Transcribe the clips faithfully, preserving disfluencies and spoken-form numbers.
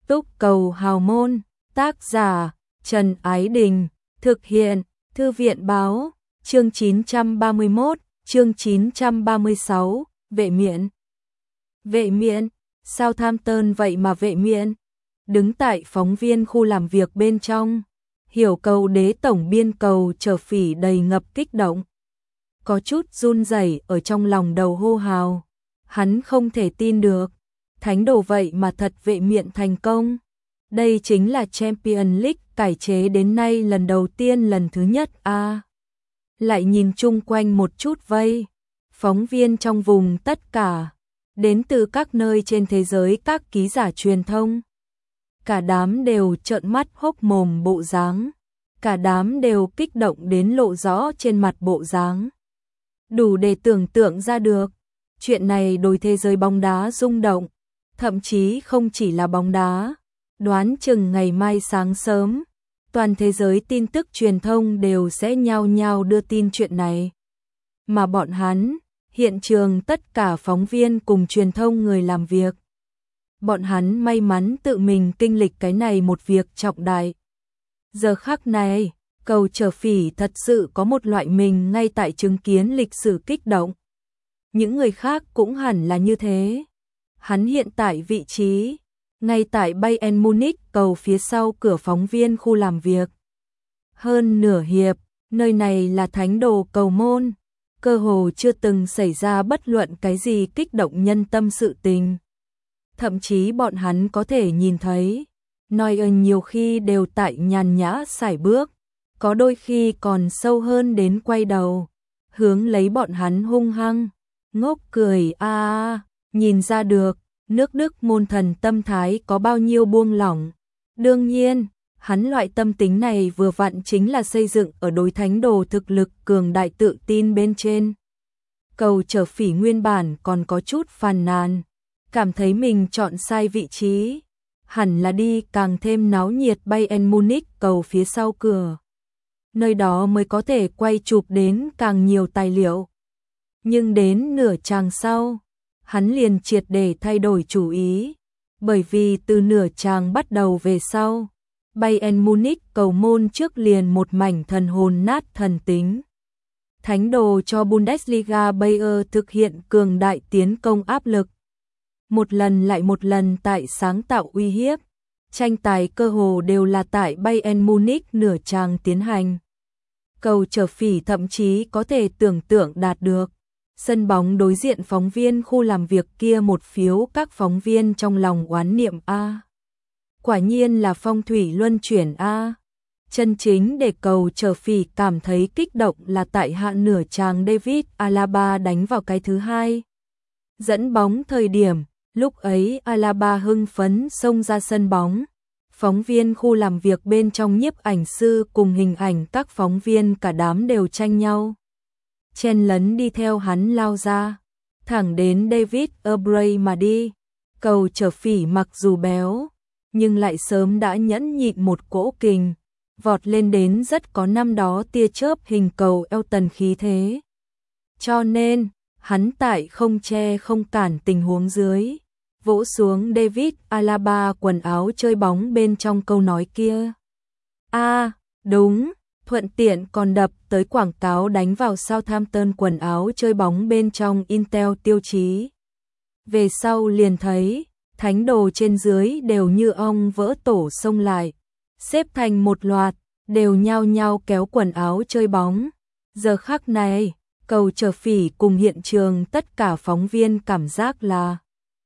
Túc cầu hào môn, tác giả Trần Ái Đình, thực hiện Thư viện Báo, chương chín trăm ba mươi mốt, chương chín trăm ba mươi sáu, vệ miện. Vệ miện, Southampton vậy mà vệ miện. Đứng tại phóng viên khu làm việc bên trong, hiểu cầu đế tổng biên Cầu Trở Phỉ đầy ngập kích động. Có chút run rẩy ở trong lòng đầu hô hào. Hắn không thể tin được. Thánh đồ vậy mà thật vệ miện thành công. Đây chính là Champions League cải chế đến nay lần đầu tiên lần thứ nhất a. À, lại nhìn chung quanh một chút vây. Phóng viên trong vùng tất cả. Đến từ các nơi trên thế giới các ký giả truyền thông. Cả đám đều trợn mắt hốc mồm bộ dáng. Cả đám đều kích động đến lộ rõ trên mặt bộ dáng. Đủ để tưởng tượng ra được. Chuyện này đối thế giới bóng đá rung động. Thậm chí không chỉ là bóng đá. Đoán chừng ngày mai sáng sớm, toàn thế giới tin tức truyền thông đều sẽ nhao nhao đưa tin chuyện này. Mà bọn hắn, hiện trường tất cả phóng viên cùng truyền thông người làm việc. Bọn hắn may mắn tự mình kinh lịch cái này một việc trọng đại. Giờ khắc này, Cầu Trở Phỉ thật sự có một loại mình ngay tại chứng kiến lịch sử kích động. Những người khác cũng hẳn là như thế. Hắn hiện tại vị trí, ngay tại Bayern Munich cầu phía sau cửa phóng viên khu làm việc. Hơn nửa hiệp, nơi này là thánh đồ cầu môn, cơ hồ chưa từng xảy ra bất luận cái gì kích động nhân tâm sự tình. Thậm chí bọn hắn có thể nhìn thấy, Neuer nhiều khi đều tại nhàn nhã sải bước, có đôi khi còn sâu hơn đến quay đầu, hướng lấy bọn hắn hung hăng, ngốc cười a a, nhìn ra được, nước Đức môn thần tâm thái có bao nhiêu buông lỏng. Đương nhiên, hắn loại tâm tính này vừa vặn chính là xây dựng ở đối thánh đồ thực lực cường đại tự tin bên trên. Cầu Trở Phỉ nguyên bản còn có chút phàn nàn, cảm thấy mình chọn sai vị trí, hẳn là đi càng thêm náo nhiệt Bayern Munich cầu phía sau cửa. Nơi đó mới có thể quay chụp đến càng nhiều tài liệu. Nhưng đến nửa chàng sau, hắn liền triệt để thay đổi chủ ý, bởi vì từ nửa chàng bắt đầu về sau, Bayern Munich cầu môn trước liền một mảnh thần hồn nát thần tính. Thánh đồ cho Bundesliga Bayer thực hiện cường đại tiến công áp lực. Một lần lại một lần tại sáng tạo uy hiếp, tranh tài cơ hồ đều là tại Bayern Munich nửa chàng tiến hành. Cầu Trở Phỉ thậm chí có thể tưởng tượng đạt được. Sân bóng đối diện phóng viên khu làm việc kia một phiếu các phóng viên trong lòng oán niệm a. Quả nhiên là phong thủy luân chuyển a. Chân chính để Cầu Trở Phỉ cảm thấy kích động là tại hạ nửa chàng David Alaba đánh vào cái thứ hai. Dẫn bóng thời điểm, lúc ấy Alaba hưng phấn xông ra sân bóng. Phóng viên khu làm việc bên trong nhiếp ảnh sư cùng hình ảnh các phóng viên cả đám đều tranh nhau. Chen lấn đi theo hắn lao ra, thẳng đến David Aubrey mà đi. Cầu Trở Phỉ mặc dù béo, nhưng lại sớm đã nhẫn nhịn một cỗ kình, vọt lên đến rất có năm đó tia chớp hình cầu Elton khí thế. Cho nên, hắn tại không che không cản tình huống dưới, vỗ xuống David Alaba quần áo chơi bóng bên trong câu nói kia. A, à, đúng. Thuận tiện còn đập tới quảng cáo đánh vào Southampton quần áo chơi bóng bên trong Intel tiêu chí. Về sau liền thấy, thánh đồ trên dưới đều như ong vỡ tổ xông lại, xếp thành một loạt, đều nhao nhao kéo quần áo chơi bóng. Giờ khắc này, Cầu Trở Phỉ cùng hiện trường tất cả phóng viên cảm giác là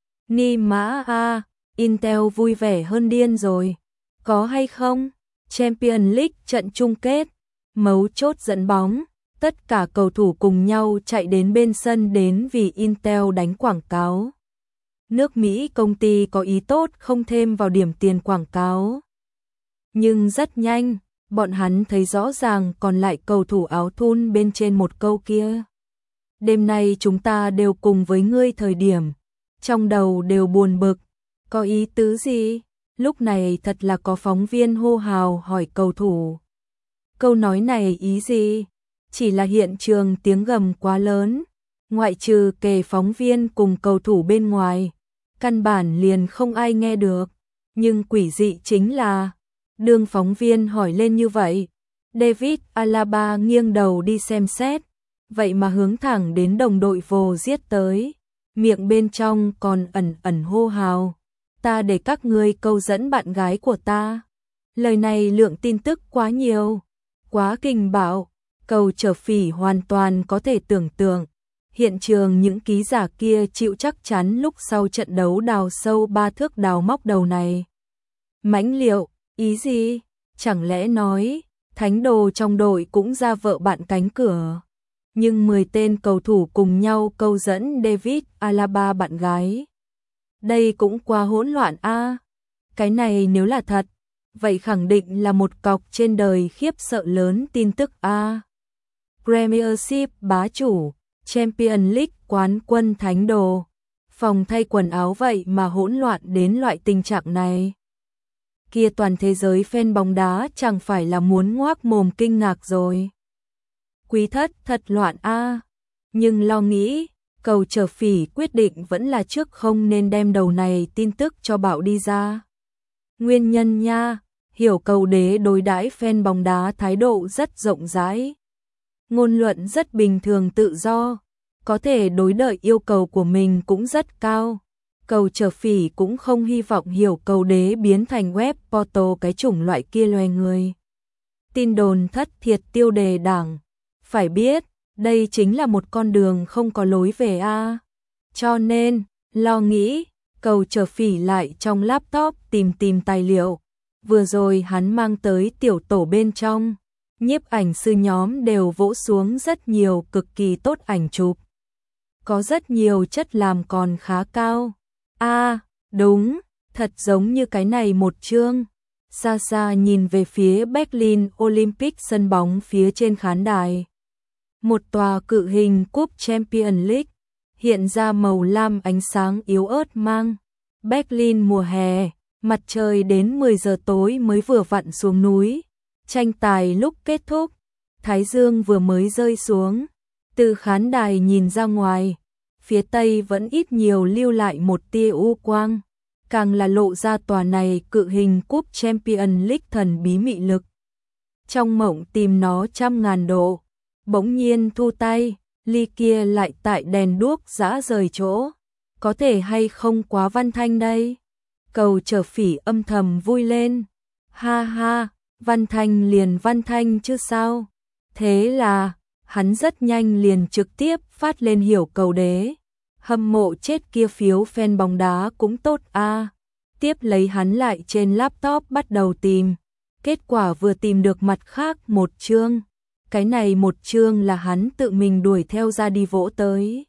ni mã a, Intel vui vẻ hơn điên rồi. Có hay không? Champions League trận chung kết, mấu chốt dẫn bóng, tất cả cầu thủ cùng nhau chạy đến bên sân đến vì Intel đánh quảng cáo. Nước Mỹ công ty có ý tốt không thêm vào điểm tiền quảng cáo. Nhưng rất nhanh, bọn hắn thấy rõ ràng còn lại cầu thủ áo thun bên trên một câu kia. Đêm nay chúng ta đều cùng với ngươi thời điểm, trong đầu đều buồn bực, có ý tứ gì? Lúc này thật là có phóng viên hô hào hỏi cầu thủ. Câu nói này ý gì? Chỉ là hiện trường tiếng gầm quá lớn, ngoại trừ kề phóng viên cùng cầu thủ bên ngoài, căn bản liền không ai nghe được. Nhưng quỷ dị chính là, đương phóng viên hỏi lên như vậy, David Alaba nghiêng đầu đi xem xét, vậy mà hướng thẳng đến đồng đội vồ giết tới, miệng bên trong còn ẩn ẩn hô hào, ta để các ngươi câu dẫn bạn gái của ta. Lời này lượng tin tức quá nhiều, quá kinh bạo, Cầu Trở Phỉ hoàn toàn có thể tưởng tượng. Hiện trường những ký giả kia chịu chắc chắn lúc sau trận đấu đào sâu ba thước đào móc đầu này. Mãnh liệu, ý gì? Chẳng lẽ nói, thánh đồ trong đội cũng ra vợ bạn cánh cửa. Nhưng mười tên cầu thủ cùng nhau câu dẫn David Alaba bạn gái. Đây cũng quá hỗn loạn a. Cái này nếu là thật, vậy khẳng định là một cọc trên đời khiếp sợ lớn tin tức a. Premiership bá chủ, Champions League quán quân thánh đồ, phòng thay quần áo vậy mà hỗn loạn đến loại tình trạng này. Kia toàn thế giới fan bóng đá chẳng phải là muốn ngoác mồm kinh ngạc rồi. Quý thất thật loạn a. Nhưng lo nghĩ, Cầu Trở Phỉ quyết định vẫn là trước không nên đem đầu này tin tức cho bạo đi ra. Nguyên nhân nha, hiểu Cầu đế đối đãi fan bóng đá thái độ rất rộng rãi. Ngôn luận rất bình thường tự do, có thể đối đợi yêu cầu của mình cũng rất cao. Cầu Trở Phỉ cũng không hy vọng hiểu Cầu đế biến thành web portal cái chủng loại kia loè người. Tin đồn thất thiệt tiêu đề đảng. Phải biết, đây chính là một con đường không có lối về a. Cho nên, lo nghĩ, Cầu Trở Phỉ lại trong laptop tìm tìm tài liệu. Vừa rồi hắn mang tới tiểu tổ bên trong, nhiếp ảnh sư nhóm đều vỗ xuống rất nhiều cực kỳ tốt ảnh chụp. Có rất nhiều chất làm còn khá cao. A, à, đúng, thật giống như cái này một chương. Xa xa nhìn về phía Berlin Olympic sân bóng phía trên khán đài. Một tòa cự hình cúp Champions League, hiện ra màu lam ánh sáng yếu ớt mang. Berlin mùa hè, mặt trời đến mười giờ tối mới vừa vặn xuống núi. Tranh tài lúc kết thúc, thái dương vừa mới rơi xuống. Từ khán đài nhìn ra ngoài, phía tây vẫn ít nhiều lưu lại một tia u quang, càng là lộ ra tòa này cự hình cúp Champions League thần bí mị lực. Trong mộng tìm nó trăm ngàn độ, bỗng nhiên thu tay, ly kia lại tại đèn đuốc giã rời chỗ. Có thể hay không quá văn thanh đây? Cầu Trở Phỉ âm thầm vui lên. Ha ha, văn thanh liền văn thanh chứ sao? Thế là, hắn rất nhanh liền trực tiếp phát lên hiểu Cầu đế. Hâm mộ chết kia phiếu fan bóng đá cũng tốt a. À. Tiếp lấy hắn lại trên laptop bắt đầu tìm. Kết quả vừa tìm được mặt khác một chương. Cái này một chương là hắn tự mình đuổi theo ra đi vỗ tới.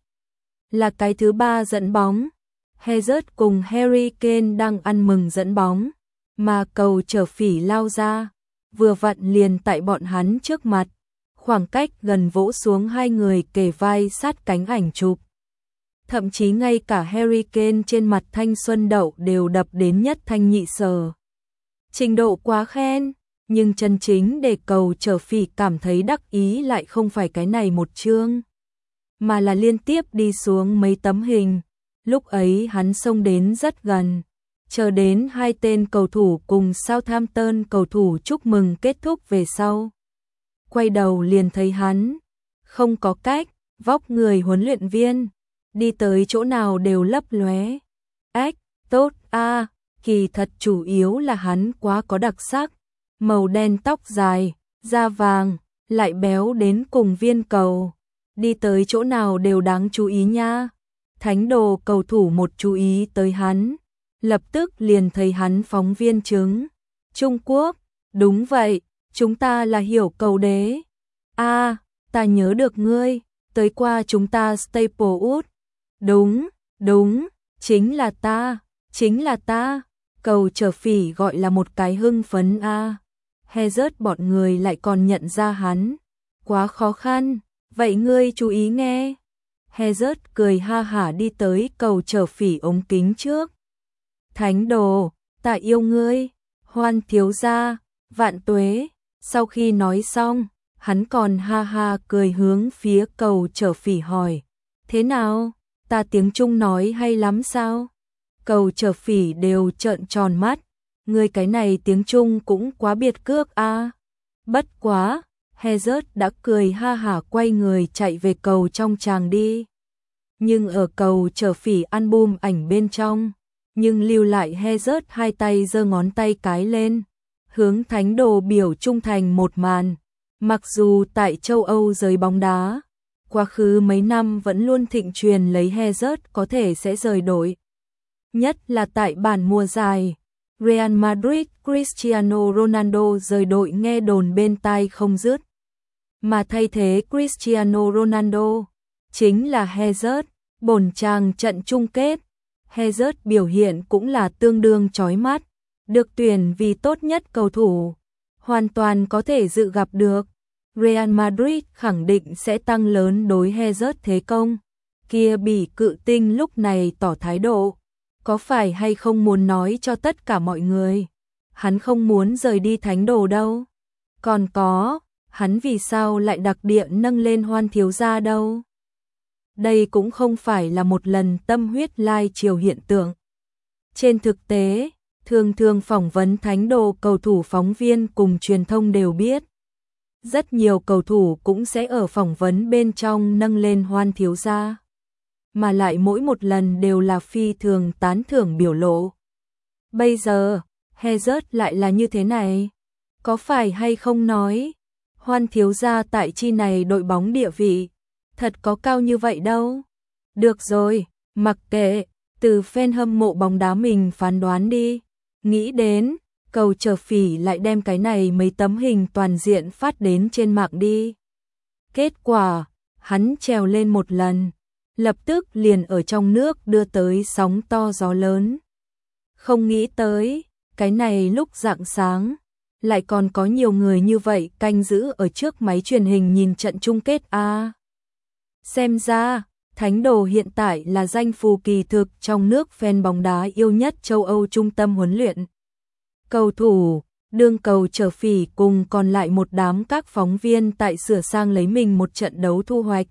Là cái thứ ba dẫn bóng. Hazard cùng Harry Kane đang ăn mừng dẫn bóng. Mà Cầu Trở Phỉ lao ra. Vừa vặn liền tại bọn hắn trước mặt. Khoảng cách gần vỗ xuống hai người kề vai sát cánh ảnh chụp. Thậm chí ngay cả Harry Kane trên mặt thanh xuân đậu đều đập đến nhất thanh nhị sở. Trình độ quá khen, nhưng chân chính để Cầu Trở Phỉ cảm thấy đắc ý lại không phải cái này một chương, mà là liên tiếp đi xuống mấy tấm hình. Lúc ấy hắn xông đến rất gần, chờ đến hai tên cầu thủ cùng Southampton cầu thủ chúc mừng kết thúc về sau. Quay đầu liền thấy hắn, không có cách, vóc người huấn luyện viên, đi tới chỗ nào đều lấp lóe. Ách, tốt a, à, kỳ thật chủ yếu là hắn quá có đặc sắc, màu đen tóc dài, da vàng, lại béo đến cùng viên cầu. Đi tới chỗ nào đều đáng chú ý nha. Thánh đồ cầu thủ một chú ý tới hắn, lập tức liền thấy hắn phóng viên chứng. Trung Quốc, đúng vậy, chúng ta là hiểu Cầu đế. A, à, ta nhớ được ngươi, tới qua chúng ta Staplewood. Đúng, đúng, chính là ta, chính là ta. Cầu Trở Phỉ gọi là một cái hưng phấn a. À. Hazard bọn người lại còn nhận ra hắn. Quá khó khăn, vậy ngươi chú ý nghe. Hazard cười ha hả đi tới Cầu Trở Phỉ ống kính trước. Thánh đồ, ta yêu ngươi, Hoan thiếu gia, vạn tuế. Sau khi nói xong, hắn còn ha ha cười hướng phía Cầu Trở Phỉ hỏi. Thế nào, ta tiếng Trung nói hay lắm sao? Cầu Trở Phỉ đều trợn tròn mắt, Người cái này tiếng Trung cũng quá biệt cước a. À. Bất quá, Hazard đã cười ha hả quay người chạy về cầu trong tràng đi. Nhưng ở cầu trở phỉ album ảnh bên trong, nhưng lưu lại Hazard hai tay giơ ngón tay cái lên, hướng thánh đồ biểu trung thành một màn. Mặc dù tại châu Âu giới bóng đá, quá khứ mấy năm vẫn luôn thịnh truyền lấy Hazard có thể sẽ rời đội. Nhất là tại bản mùa giải, Real Madrid Cristiano Ronaldo rời đội nghe đồn bên tai không dứt. Mà thay thế Cristiano Ronaldo chính là Hazard, bổn chàng trận chung kết. Hazard biểu hiện cũng là tương đương chói mắt, được tuyển vì tốt nhất cầu thủ, hoàn toàn có thể dự gặp được. Real Madrid khẳng định sẽ tăng lớn đối Hazard thế công. Kia bỉ cự tinh lúc này tỏ thái độ, có phải hay không muốn nói cho tất cả mọi người, hắn không muốn rời đi thánh đồ đâu. Còn có, hắn vì sao lại đặc địa nâng lên Hoan thiếu gia đâu? Đây cũng không phải là một lần tâm huyết lai chiều hiện tượng. Trên thực tế, thường thường phỏng vấn thánh đồ cầu thủ phóng viên cùng truyền thông đều biết. Rất nhiều cầu thủ cũng sẽ ở phỏng vấn bên trong nâng lên Hoan thiếu gia. Mà lại mỗi một lần đều là phi thường tán thưởng biểu lộ. Bây giờ, Hazard lại là như thế này. Có phải hay không nói, Hoan thiếu gia tại chi này đội bóng địa vị, thật có cao như vậy đâu. Được rồi, mặc kệ, từ fan hâm mộ bóng đá mình phán đoán đi. Nghĩ đến, cầu trở phỉ lại đem cái này mấy tấm hình toàn diện phát đến trên mạng đi. Kết quả, hắn trèo lên một lần, lập tức liền ở trong nước đưa tới sóng to gió lớn. Không nghĩ tới, cái này lúc rạng sáng, lại còn có nhiều người như vậy canh giữ ở trước máy truyền hình nhìn trận chung kết a. À, xem ra, thánh đồ hiện tại là danh phù kỳ thực trong nước fan bóng đá yêu nhất châu Âu trung tâm huấn luyện. Cầu thủ, đương cầu trở phỉ cùng còn lại một đám các phóng viên tại sửa sang lấy mình một trận đấu thu hoạch.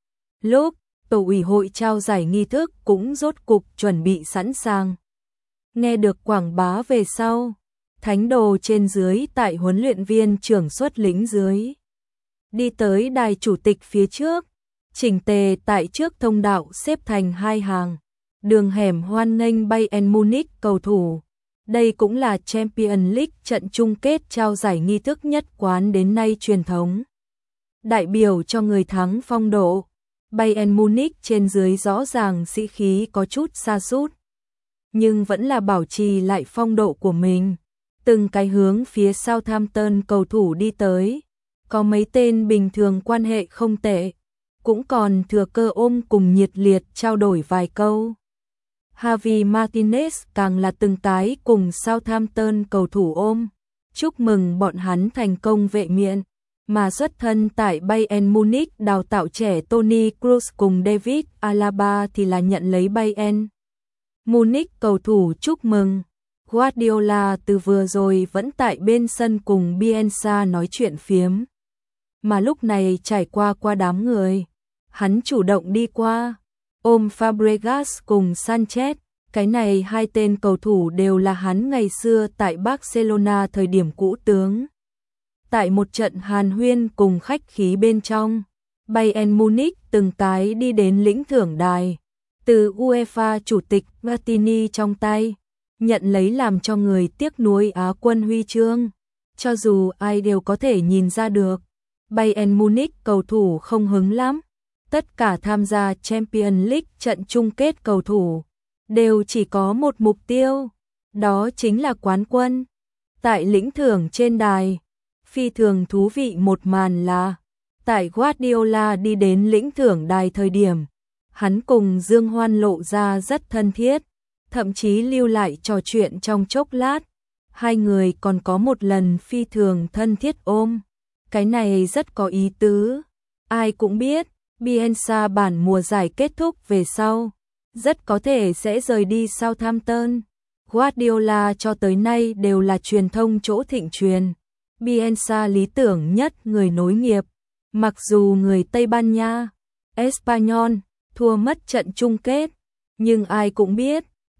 Lúc tổ ủy hội trao giải nghi thức cũng rốt cục chuẩn bị sẵn sàng. Nghe được quảng bá về sau, thánh đồ trên dưới tại huấn luyện viên trưởng xuất lĩnh dưới. Đi tới đài chủ tịch phía trước, chỉnh tề tại trước thông đạo xếp thành hai hàng. Đường hẻm hoan nghênh Bayern Munich cầu thủ. Đây cũng là Champions League trận chung kết trao giải nghi thức nhất quán đến nay truyền thống. Đại biểu cho người thắng phong độ. Bayern Munich trên dưới rõ ràng sĩ khí có chút sa sút, nhưng vẫn là bảo trì lại phong độ của mình. Từng cái hướng phía Southampton cầu thủ đi tới, có mấy tên bình thường quan hệ không tệ, cũng còn thừa cơ ôm cùng nhiệt liệt trao đổi vài câu. Javi Martinez càng là từng cái cùng Southampton cầu thủ ôm, chúc mừng bọn hắn thành công vệ miện. Mà xuất thân tại Bayern Munich đào tạo trẻ Toni Kroos cùng David Alaba thì là nhận lấy Bayern Munich cầu thủ chúc mừng. Guardiola từ vừa rồi vẫn tại bên sân cùng Bielsa nói chuyện phiếm. Mà lúc này trải qua qua đám người, hắn chủ động đi qua, ôm Fabregas cùng Sanchez. Cái này hai tên cầu thủ đều là hắn ngày xưa tại Barcelona thời điểm cũ tướng. Tại một trận hàn huyên cùng khách khí bên trong, Bayern Munich từng cái đi đến lĩnh thưởng đài, từ UEFA chủ tịch Platini trong tay, nhận lấy làm cho người tiếc nuối Á quân huy chương. Cho dù ai đều có thể nhìn ra được, Bayern Munich cầu thủ không hứng lắm. Tất cả tham gia Champions League trận chung kết cầu thủ đều chỉ có một mục tiêu, đó chính là quán quân. Tại lĩnh thưởng trên đài, phi thường thú vị một màn là, tại Guardiola đi đến lĩnh thưởng đài thời điểm, hắn cùng Dương Hoan lộ ra rất thân thiết, thậm chí lưu lại trò chuyện trong chốc lát. Hai người còn có một lần phi thường thân thiết ôm. Cái này rất có ý tứ. Ai cũng biết, Bielsa bản mùa giải kết thúc về sau, rất có thể sẽ rời đi Southampton. Guardiola cho tới nay đều là truyền thông chỗ thịnh truyền. Bielsa lý tưởng nhất người nối nghiệp. Mặc dù người Tây Ban Nha, Espanyol thua mất trận chung kết, nhưng ai cũng biết,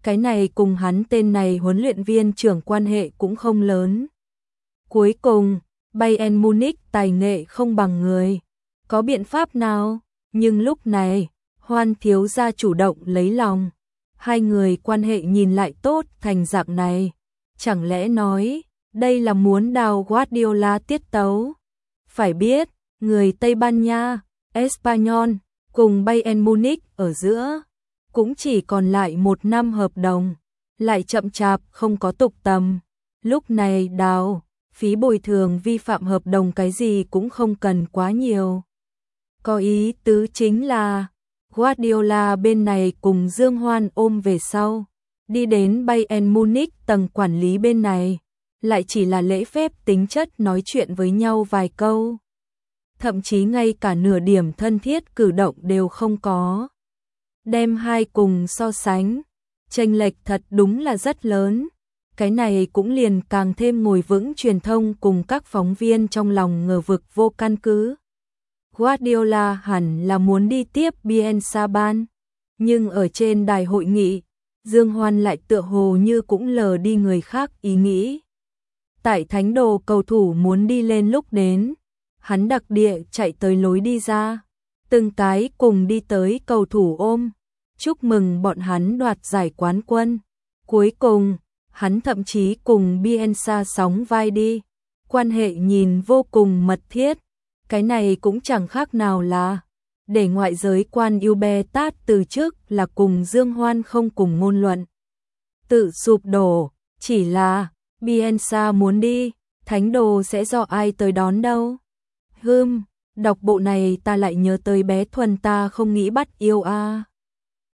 cái này cùng hắn tên này huấn luyện viên trưởng quan hệ cũng không lớn. Cuối cùng, Bayern Munich tài nghệ không bằng người, có biện pháp nào? Nhưng lúc này, Hoan thiếu gia chủ động lấy lòng, hai người quan hệ nhìn lại tốt thành dạng này, chẳng lẽ nói, đây là muốn đào Guardiola tiết tấu? Phải biết, người Tây Ban Nha, Espanyol cùng Bayern Munich ở giữa cũng chỉ còn lại một năm hợp đồng, lại chậm chạp không có tục tầm. Lúc này đào, phí bồi thường vi phạm hợp đồng cái gì cũng không cần quá nhiều. Có ý tứ chính là Guardiola bên này cùng Dương Hoan ôm về sau, đi đến Bayern Munich tầng quản lý bên này, lại chỉ là lễ phép tính chất nói chuyện với nhau vài câu. Thậm chí ngay cả nửa điểm thân thiết cử động đều không có. Đem hai cùng so sánh, chênh lệch thật đúng là rất lớn. Cái này cũng liền càng thêm ngồi vững truyền thông cùng các phóng viên trong lòng ngờ vực vô căn cứ. Guardiola hẳn là muốn đi tiếp Bielsa ban, nhưng ở trên đài hội nghị, Dương Hoan lại tựa hồ như cũng lờ đi người khác ý nghĩ. Tại thánh đồ cầu thủ muốn đi lên lúc đến, hắn đặc địa chạy tới lối đi ra, từng cái cùng đi tới cầu thủ ôm, chúc mừng bọn hắn đoạt giải quán quân. Cuối cùng, hắn thậm chí cùng Bielsa sóng vai đi, quan hệ nhìn vô cùng mật thiết. Cái này cũng chẳng khác nào là để ngoại giới quan yêu bè tát từ trước là cùng Dương Hoan không cùng ngôn luận. Tự sụp đổ, chỉ là Bielsa muốn đi, thánh đồ sẽ do ai tới đón đâu. Hừm, đọc bộ này ta lại nhớ tới bé Thuần ta không nghĩ bắt yêu a. À.